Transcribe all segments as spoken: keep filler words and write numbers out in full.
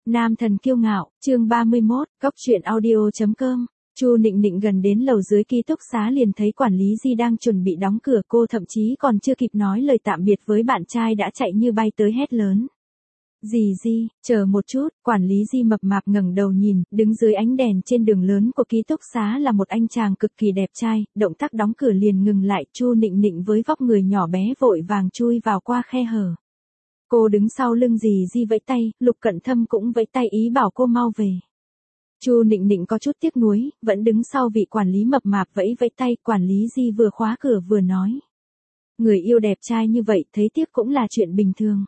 Nam thần kiêu ngạo, chương ba mươi mốt, cốc truyện audio chấm com. Chu Nịnh Nịnh gần đến lầu dưới ký túc xá liền thấy quản lý Di đang chuẩn bị đóng cửa, cô thậm chí còn chưa kịp nói lời tạm biệt với bạn trai đã chạy như bay tới hét lớn. Dì Di, chờ một chút, quản lý Di mập mạp ngẩng đầu nhìn, đứng dưới ánh đèn trên đường lớn của ký túc xá là một anh chàng cực kỳ đẹp trai, động tác đóng cửa liền ngừng lại, Chu Nịnh Nịnh với vóc người nhỏ bé vội vàng chui vào qua khe hở. Cô đứng sau lưng dì Di vẫy tay, Lục Cận Thâm cũng vẫy tay ý bảo cô mau về. Chu Nịnh Nịnh có chút tiếc nuối, vẫn đứng sau vị quản lý mập mạp vẫy vẫy tay, quản lý Di vừa khóa cửa vừa nói. Người yêu đẹp trai như vậy thấy tiếc cũng là chuyện bình thường.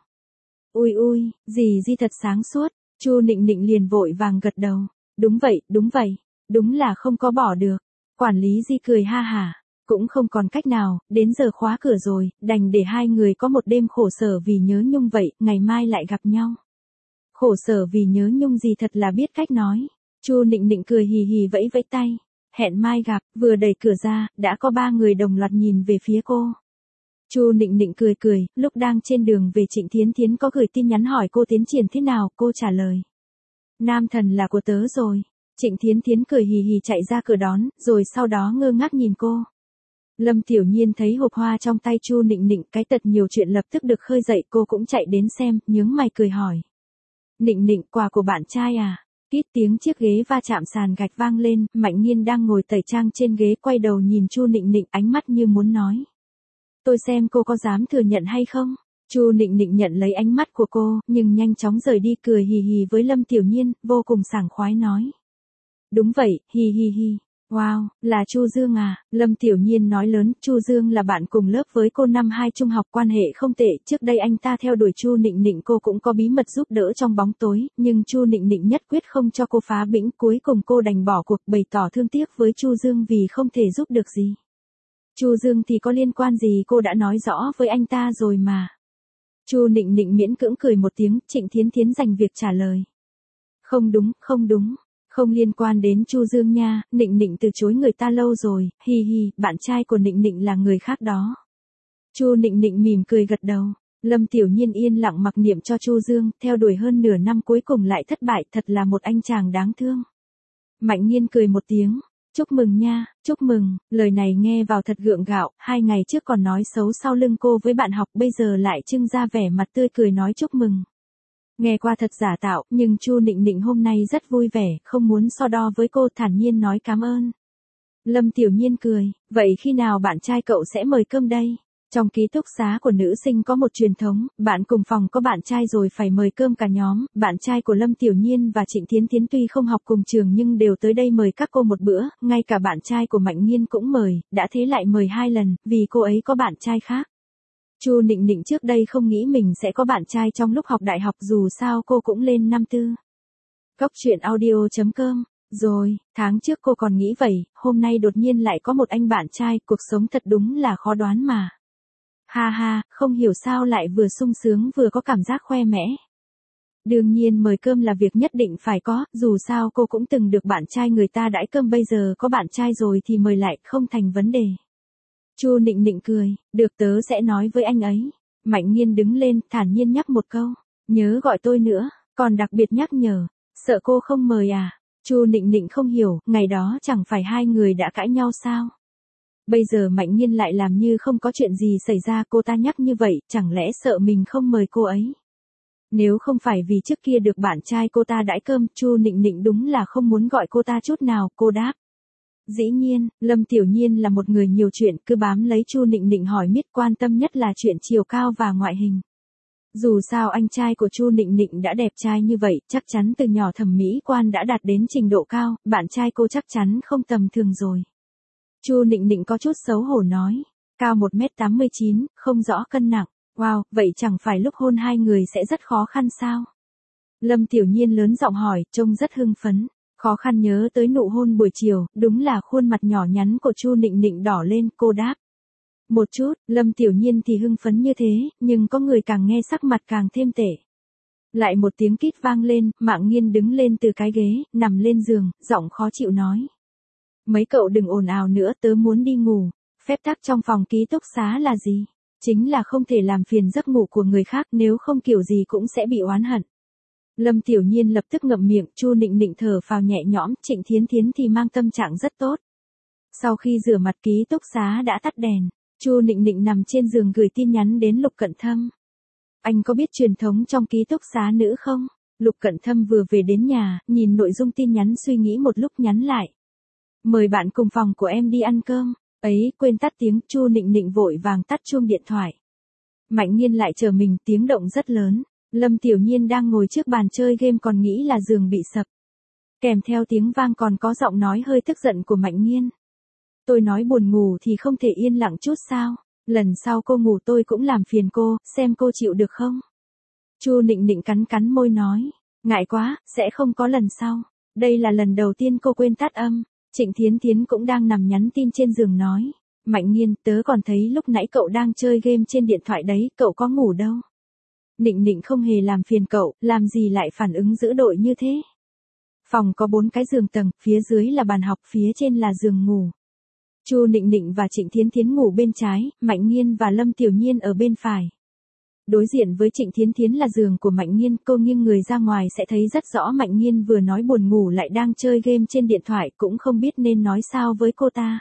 Ui ui, dì Di thật sáng suốt, Chu Nịnh Nịnh liền vội vàng gật đầu. Đúng vậy, đúng vậy, đúng là không có bỏ được. Quản lý Di cười ha hả. Cũng không còn cách nào, đến giờ khóa cửa rồi, đành để hai người có một đêm khổ sở vì nhớ nhung vậy, ngày mai lại gặp nhau. Khổ sở vì nhớ nhung gì thật là biết cách nói. Chu Nịnh Nịnh cười hì hì vẫy vẫy tay. Hẹn mai gặp, vừa đẩy cửa ra, đã có ba người đồng loạt nhìn về phía cô. Chu Nịnh Nịnh cười cười, lúc đang trên đường về Trịnh Thiến Thiến có gửi tin nhắn hỏi cô tiến triển thế nào, cô trả lời. Nam thần là của tớ rồi. Trịnh Thiến Thiến cười hì hì chạy ra cửa đón, rồi sau đó ngơ ngác nhìn cô. Lâm Tiểu Nhiên thấy hộp hoa trong tay Chu Nịnh Nịnh, cái tật nhiều chuyện lập tức được khơi dậy, cô cũng chạy đến xem, nhướng mày cười hỏi. Nịnh Nịnh, quà của bạn trai à? Kít tiếng chiếc ghế va chạm sàn gạch vang lên, Mạnh Nghiên đang ngồi tẩy trang trên ghế quay đầu nhìn Chu Nịnh Nịnh, ánh mắt như muốn nói. Tôi xem cô có dám thừa nhận hay không? Chu Nịnh Nịnh nhận lấy ánh mắt của cô, nhưng nhanh chóng rời đi cười hì hì với Lâm Tiểu Nhiên, vô cùng sảng khoái nói. Đúng vậy, hì hì hì. Wow, là Chu Dương à? Lâm Tiểu Nhiên nói lớn, Chu Dương là bạn cùng lớp với cô năm hai trung học, quan hệ không tệ, trước đây anh ta theo đuổi Chu Nịnh Nịnh, cô cũng có bí mật giúp đỡ trong bóng tối, nhưng Chu Nịnh Nịnh nhất quyết không cho cô phá bĩnh, cuối cùng cô đành bỏ cuộc, bày tỏ thương tiếc với Chu Dương vì không thể giúp được gì. Chu Dương thì có liên quan gì, cô đã nói rõ với anh ta rồi mà. Chu Nịnh Nịnh miễn cưỡng cười một tiếng, Trịnh Thiến Thiến dành việc trả lời. Không đúng, không đúng. Không liên quan đến Chu Dương nha, Nịnh Nịnh từ chối người ta lâu rồi, hi hi, bạn trai của Nịnh Nịnh là người khác đó. Chu Nịnh Nịnh mỉm cười gật đầu. Lâm Tiểu Nhiên yên lặng mặc niệm cho Chu Dương, theo đuổi hơn nửa năm cuối cùng lại thất bại, thật là một anh chàng đáng thương. Mạnh Nghiên cười một tiếng. Chúc mừng nha, chúc mừng, lời này nghe vào thật gượng gạo, hai ngày trước còn nói xấu sau lưng cô với bạn học, bây giờ lại trưng ra vẻ mặt tươi cười nói chúc mừng. Nghe qua thật giả tạo, nhưng Chu Nịnh Nịnh hôm nay rất vui vẻ, không muốn so đo với cô, thản nhiên nói cảm ơn. Lâm Tiểu Nhiên cười, vậy khi nào bạn trai cậu sẽ mời cơm đây? Trong ký túc xá của nữ sinh có một truyền thống, bạn cùng phòng có bạn trai rồi phải mời cơm cả nhóm, bạn trai của Lâm Tiểu Nhiên và Trịnh Thiến Thiến tuy không học cùng trường nhưng đều tới đây mời các cô một bữa, ngay cả bạn trai của Mạnh Nghiên cũng mời, đã thế lại mời hai lần, vì cô ấy có bạn trai khác. Chu Nịnh Nịnh trước đây không nghĩ mình sẽ có bạn trai trong lúc học đại học, dù sao cô cũng lên năm tư. Cốc truyện audio chấm com. Rồi, tháng trước cô còn nghĩ vậy, hôm nay đột nhiên lại có một anh bạn trai, cuộc sống thật đúng là khó đoán mà. Ha ha, không hiểu sao lại vừa sung sướng vừa có cảm giác khoe mẽ. Đương nhiên mời cơm là việc nhất định phải có, dù sao cô cũng từng được bạn trai người ta đãi cơm, bây giờ có bạn trai rồi thì mời lại, không thành vấn đề. Chu Nịnh Nịnh cười, được tớ sẽ nói với anh ấy. Mạnh Nghiên đứng lên, thản nhiên nhắc một câu, nhớ gọi tôi nữa, còn đặc biệt nhắc nhở, sợ cô không mời à? Chu Nịnh Nịnh không hiểu, ngày đó chẳng phải hai người đã cãi nhau sao? Bây giờ Mạnh Nghiên lại làm như không có chuyện gì xảy ra, cô ta nhắc như vậy, chẳng lẽ sợ mình không mời cô ấy? Nếu không phải vì trước kia được bạn trai cô ta đãi cơm, Chu Nịnh Nịnh đúng là không muốn gọi cô ta chút nào, cô đáp. Dĩ nhiên, Lâm Tiểu Nhiên là một người nhiều chuyện, cứ bám lấy Chu Nịnh Nịnh hỏi miết, quan tâm nhất là chuyện chiều cao và ngoại hình. Dù sao anh trai của Chu Nịnh Nịnh đã đẹp trai như vậy, chắc chắn từ nhỏ thẩm mỹ quan đã đạt đến trình độ cao, bạn trai cô chắc chắn không tầm thường rồi. Chu Nịnh Nịnh có chút xấu hổ nói, cao một mét tám mươi chín, không rõ cân nặng, wow, vậy chẳng phải lúc hôn hai người sẽ rất khó khăn sao? Lâm Tiểu Nhiên lớn giọng hỏi, trông rất hưng phấn. Khó khăn nhớ tới nụ hôn buổi chiều, đúng là khuôn mặt nhỏ nhắn của Chu Nịnh Nịnh đỏ lên, cô đáp. Một chút, Lâm Tiểu Nhiên thì hưng phấn như thế, nhưng có người càng nghe sắc mặt càng thêm tệ. Lại một tiếng kít vang lên, Mạng Nghiên đứng lên từ cái ghế, nằm lên giường, giọng khó chịu nói. Mấy cậu đừng ồn ào nữa, tớ muốn đi ngủ. Phép tắc trong phòng ký túc xá là gì? Chính là không thể làm phiền giấc ngủ của người khác, nếu không kiểu gì cũng sẽ bị oán hận. Lâm Tiểu Nhiên lập tức ngậm miệng, Chu Nịnh Nịnh thở phào nhẹ nhõm, Trịnh Thiến Thiến thì mang tâm trạng rất tốt. Sau khi rửa mặt ký túc xá đã tắt đèn, Chu Nịnh Nịnh nằm trên giường gửi tin nhắn đến Lục Cận Thâm. Anh có biết truyền thống trong ký túc xá nữ không? Lục Cận Thâm vừa về đến nhà, nhìn nội dung tin nhắn suy nghĩ một lúc nhắn lại. Mời bạn cùng phòng của em đi ăn cơm. Ấy, quên tắt tiếng, Chu Nịnh Nịnh vội vàng tắt chuông điện thoại. Mạnh Nhiên lại chờ mình, tiếng động rất lớn. Lâm Tiểu Nhiên đang ngồi trước bàn chơi game còn nghĩ là giường bị sập. Kèm theo tiếng vang còn có giọng nói hơi tức giận của Mạnh Nhiên. Tôi nói buồn ngủ thì không thể yên lặng chút sao? Lần sau cô ngủ tôi cũng làm phiền cô, xem cô chịu được không? Chu Nịnh Nịnh cắn cắn môi nói, ngại quá, sẽ không có lần sau. Đây là lần đầu tiên cô quên tắt âm. Trịnh Thiến Thiến cũng đang nằm nhắn tin trên giường nói, Mạnh Nhiên, tớ còn thấy lúc nãy cậu đang chơi game trên điện thoại đấy, cậu có ngủ đâu? Nịnh Nịnh không hề làm phiền cậu, làm gì lại phản ứng dữ dội như thế? Phòng có bốn cái giường tầng, phía dưới là bàn học, phía trên là giường ngủ. Chu Nịnh Nịnh và Trịnh Thiến Thiến ngủ bên trái, Mạnh Nhiên và Lâm Tiểu Nhiên ở bên phải. Đối diện với Trịnh Thiến Thiến là giường của Mạnh Nhiên, cô nghiêng người ra ngoài sẽ thấy rất rõ Mạnh Nhiên vừa nói buồn ngủ lại đang chơi game trên điện thoại, cũng không biết nên nói sao với cô ta.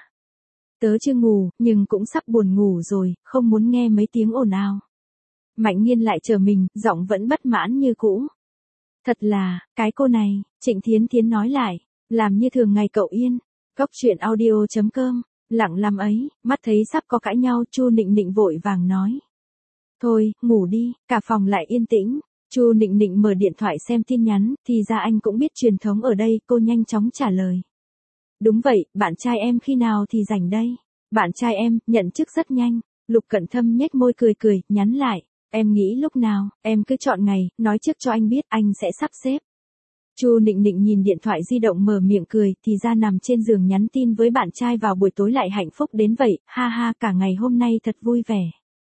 Tớ chưa ngủ, nhưng cũng sắp buồn ngủ rồi, không muốn nghe mấy tiếng ồn ào. Mạnh Nhiên lại chờ mình, giọng vẫn bất mãn như cũ. Thật là, cái cô này, Trịnh Thiến Thiến nói lại, làm như thường ngày cậu yên. Góc truyện audio chấm com, lặng làm ấy, mắt thấy sắp có cãi nhau, Chu Nịnh Nịnh vội vàng nói. Thôi, ngủ đi, cả phòng lại yên tĩnh. Chu Nịnh Nịnh mở điện thoại xem tin nhắn, thì ra anh cũng biết truyền thống ở đây, cô nhanh chóng trả lời. Đúng vậy, bạn trai em khi nào thì rảnh đây? Bạn trai em, nhận chức rất nhanh. Lục Cận Thâm nhếch môi cười cười, nhắn lại. Em nghĩ lúc nào, em cứ chọn ngày, nói trước cho anh biết, anh sẽ sắp xếp. Chu Nịnh Nịnh nhìn điện thoại di động mở miệng cười, thì ra nằm trên giường nhắn tin với bạn trai vào buổi tối lại hạnh phúc đến vậy, ha ha, cả ngày hôm nay thật vui vẻ.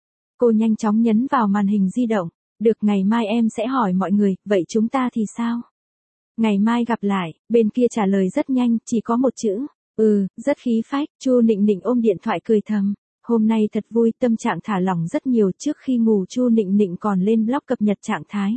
Cô nhanh chóng nhấn vào màn hình di động. Được, ngày mai em sẽ hỏi mọi người, vậy chúng ta thì sao? Ngày mai gặp lại, bên kia trả lời rất nhanh, chỉ có một chữ. Ừ, rất khí phách. Chu Nịnh Nịnh ôm điện thoại cười thầm. Hôm nay thật vui, tâm trạng thả lỏng rất nhiều. Trước khi ngủ Chu Nịnh Nịnh còn lên blog cập nhật trạng thái.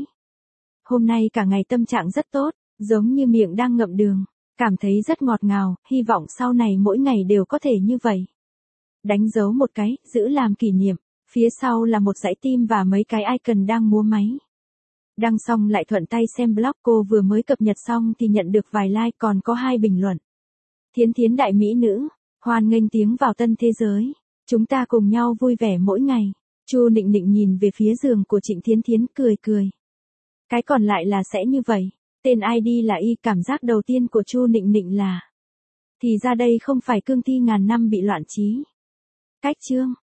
Hôm nay cả ngày tâm trạng rất tốt, giống như miệng đang ngậm đường. Cảm thấy rất ngọt ngào, hy vọng sau này mỗi ngày đều có thể như vậy. Đánh dấu một cái, giữ làm kỷ niệm. Phía sau là một dãy tim và mấy cái icon đang múa máy. Đăng xong lại thuận tay xem blog, cô vừa mới cập nhật xong thì nhận được vài like, còn có hai bình luận. Thiến Thiến đại mỹ nữ, hoan nghênh tiếng vào tân thế giới. Chúng ta cùng nhau vui vẻ mỗi ngày. Chu Nịnh Nịnh nhìn về phía giường của Trịnh Thiến Thiến cười cười. Cái còn lại là sẽ như vậy. Tên i đê là Y, cảm giác đầu tiên của Chu Nịnh Nịnh là. Thì ra đây không phải cương thi ngàn năm bị loạn trí. Cách chương.